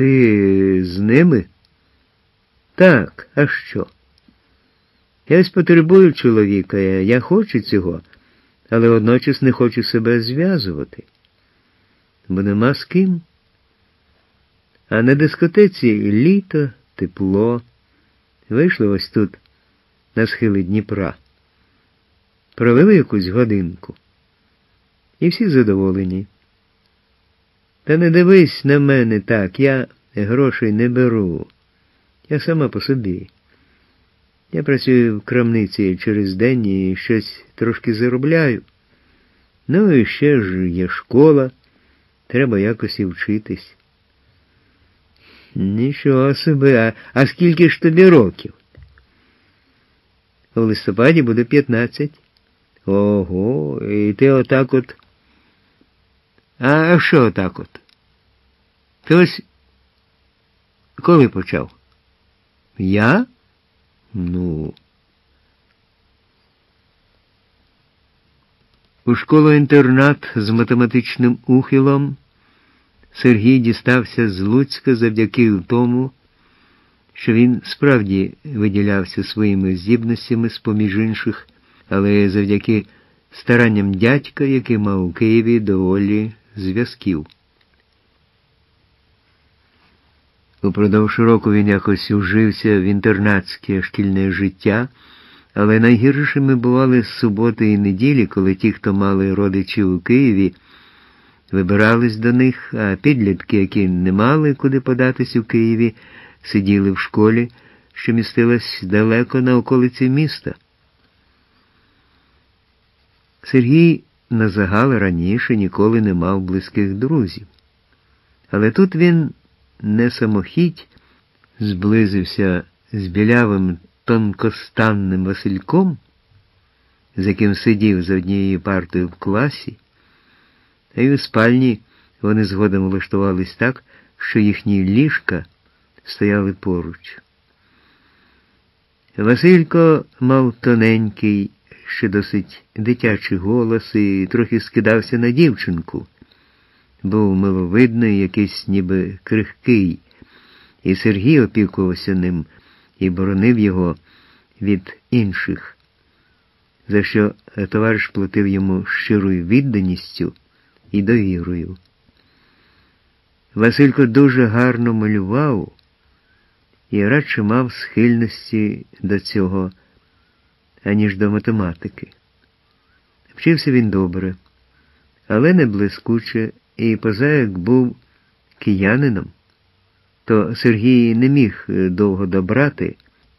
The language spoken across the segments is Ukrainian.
Ти з ними? Так, а що? Я ось потребую чоловіка, я хочу цього, але водночас не хочу себе зв'язувати. Бо нема з ким. А на дискотеці літо, тепло. Вийшли ось тут, на схили Дніпра. Провели якусь годинку. І всі задоволені. Та не дивись на мене так, я грошей не беру. Я сама по собі. Я працюю в крамниці через день і щось трошки заробляю. Ну і ще ж є школа, треба якось і вчитись. Нічого собі, а скільки ж тобі років? У листопаді буде 15. Ого, і ти отак от... А що отак от? Ти ось коли почав? Я? Ну... У школу-інтернат з математичним ухилом Сергій дістався з Луцька завдяки тому, що він справді виділявся своїми здібностями з-поміж інших, але завдяки старанням дядька, який мав у Києві доволі зв'язків. Упродовж року він якось ужився в інтернатське шкільне життя, але найгіршими бували суботи і неділі, коли ті, хто мали родичів у Києві, вибирались до них, а підлітки, які не мали куди податись у Києві, сиділи в школі, що містилась далеко на околиці міста. Сергій на загал раніше ніколи не мав близьких друзів. Але тут він не самохідь зблизився з білявим тонкостанним Васильком, з яким сидів за однією партою в класі, а й у спальні вони згодом влаштувались так, що їхні ліжка стояли поруч. Василько мав тоненький, ще досить дитячий голос і трохи скидався на дівчинку. Був миловидний, якийсь ніби крихкий, і Сергій опікувався ним і боронив його від інших, за що товариш платив йому щирою відданістю і довірою. Василько дуже гарно малював і радше мав схильності до цього, аніж до математики. Вчився він добре, але не блискуче, і позаяк був киянином, то Сергій не міг довго добрати.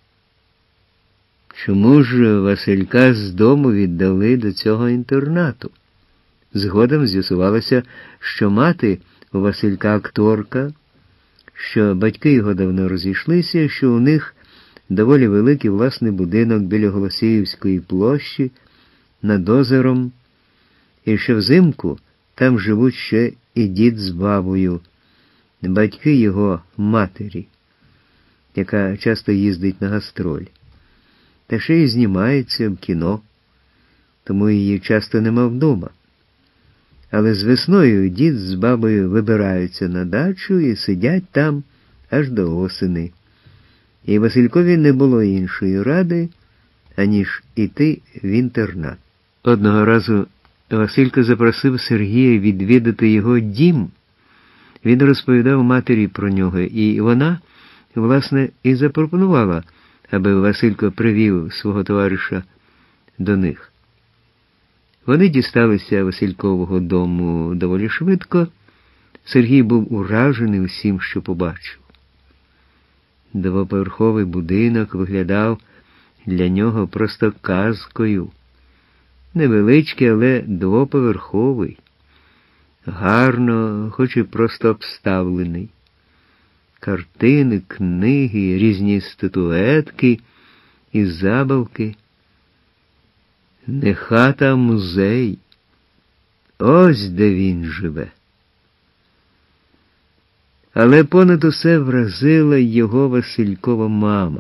Чому ж Василька з дому віддали до цього інтернату? Згодом з'ясувалося, що мати у Василька акторка, що батьки його давно розійшлися, що у них доволі великий власний будинок біля Голосіївської площі над озером, і що взимку там живуть ще і дід з бабою, батьки його матері, яка часто їздить на гастроль. Та ще й знімається в кіно, тому її часто нема вдома. Але з весною дід з бабою вибираються на дачу і сидять там аж до осени. І Василькові не було іншої ради, аніж іти в інтернат. Одного разу Василько запросив Сергія відвідати його дім. Він розповідав матері про нього, і вона, власне, і запропонувала, аби Василько привів свого товариша до них. Вони дісталися Василькового дому доволі швидко. Сергій був уражений усім, що побачив. Двоповерховий будинок виглядав для нього просто казкою. Невеличкий, але двоповерховий. Гарно, хоч і просто обставлений. Картини, книги, різні статуетки і забавки. Не хата, а музей. Ось де він живе. Але понад усе вразила його Василькова мама.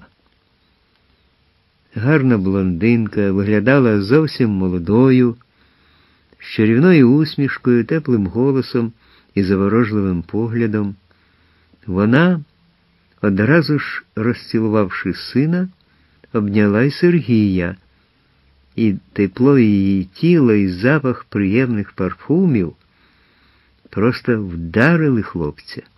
Гарна блондинка, виглядала зовсім молодою, з чарівною усмішкою, теплим голосом і заворожливим поглядом. Вона, одразу ж розцілувавши сина, обняла й Сергія, і тепло її тіла, і запах приємних парфумів просто вдарили хлопця.